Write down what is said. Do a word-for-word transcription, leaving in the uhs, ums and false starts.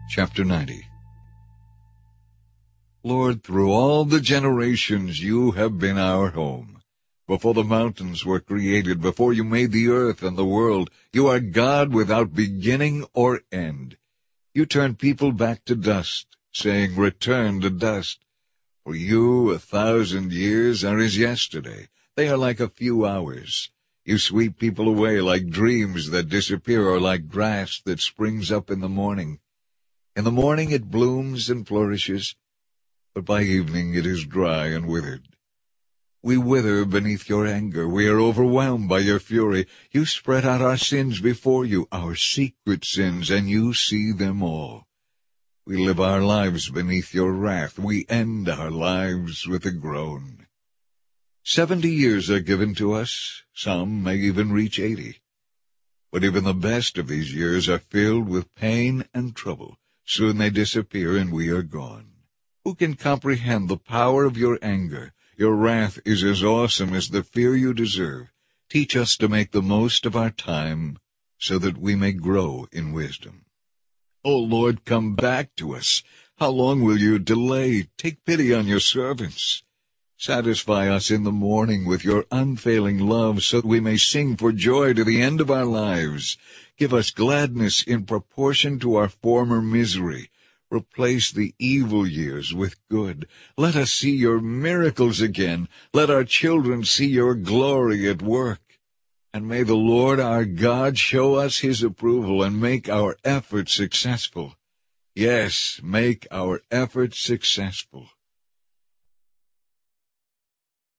Chapter ninety. Lord, through all the generations you have been our home. Before the mountains were created, before you made the earth and the world, you are God without beginning or end. You turn people back to dust, saying, "Return to dust." For you a thousand years are as yesterday. They are like a few hours. You sweep people away like dreams that disappear, or like grass that springs up in the morning. In the morning it blooms and flourishes, but by evening it is dry and withered. We wither beneath your anger. We are overwhelmed by your fury. You spread out our sins before you, our secret sins, and you see them all. We live our lives beneath your wrath. We end our lives with a groan. Seventy years are given to us. Some may even reach eighty. But even the best of these years are filled with pain and trouble. Soon they disappear and we are gone. Who can comprehend the power of your anger? Your wrath is as awesome as the fear you deserve. Teach us to make the most of our time, so that we may grow in wisdom. O Lord, come back to us. How long will you delay? Take pity on your servants. Satisfy us in the morning with your unfailing love, so that we may sing for joy to the end of our lives. Give us gladness in proportion to our former misery. Replace the evil years with good. Let us see your miracles again. Let our children see your glory at work. And may the Lord our God show us his approval and make our efforts successful. Yes, make our efforts successful.